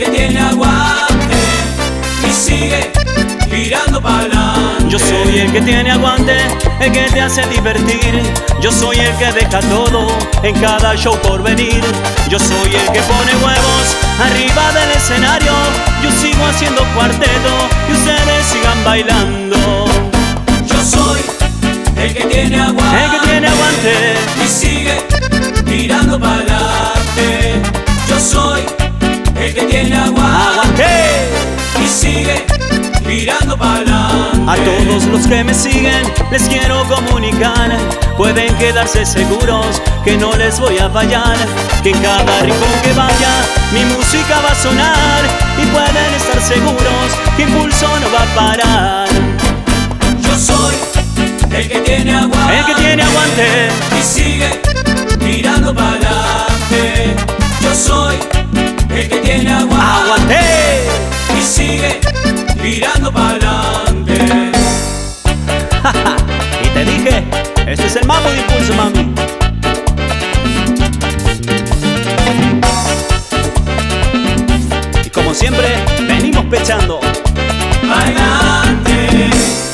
que tiene aguante y sigue tirando pa'lante. Yo soy el que tiene aguante, el que te hace divertir. Yo soy el que deja todo en cada show por venir. Yo soy el que pone huevos arriba del escenario. Yo sigo haciendo cuarteto y ustedes sigan bailando. Yo soy el que tiene aguante, el que tiene aguante y sigue tirando pa'lante. Yo soy el que tiene aguante y sigue tirando pa'lante. A todos los que me siguen les quiero comunicar, pueden quedarse seguros que no les voy a fallar, que en cada rincón que vaya mi música va a sonar, y pueden estar seguros que Impulso no va a parar. Yo soy el que tiene aguante, el que tiene aguante y sigue tirando pa'lante. Yo soy el que tiene aguante y sigue tirando pa'lante. Y te dije, este es el mambo de Impulso, mami. Y como siempre, venimos pechando. Pa'lante,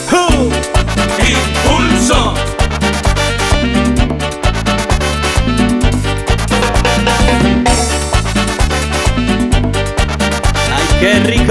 Impulso. ¡Ay, qué rico!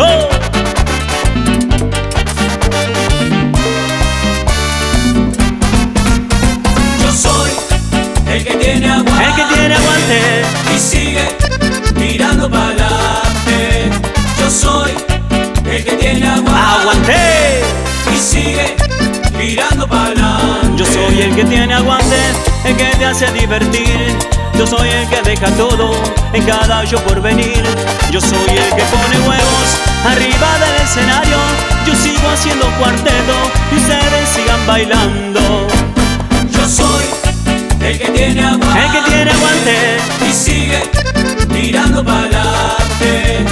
Yo soy el que tiene aguante, el que tiene aguante y sigue tirando pa'lante. Yo soy el que tiene aguante y sigue tirando pa'lante. Yo soy el que tiene aguante, el que te hace divertir. Yo soy el que deja todo en cada show por venir. Yo soy el que pone huevos arriba del escenario. Yo sigo haciendo cuarteto y ustedes sigan bailando. Yo soy el que tiene aguante, el que tiene aguante y sigue tirando pa'lante.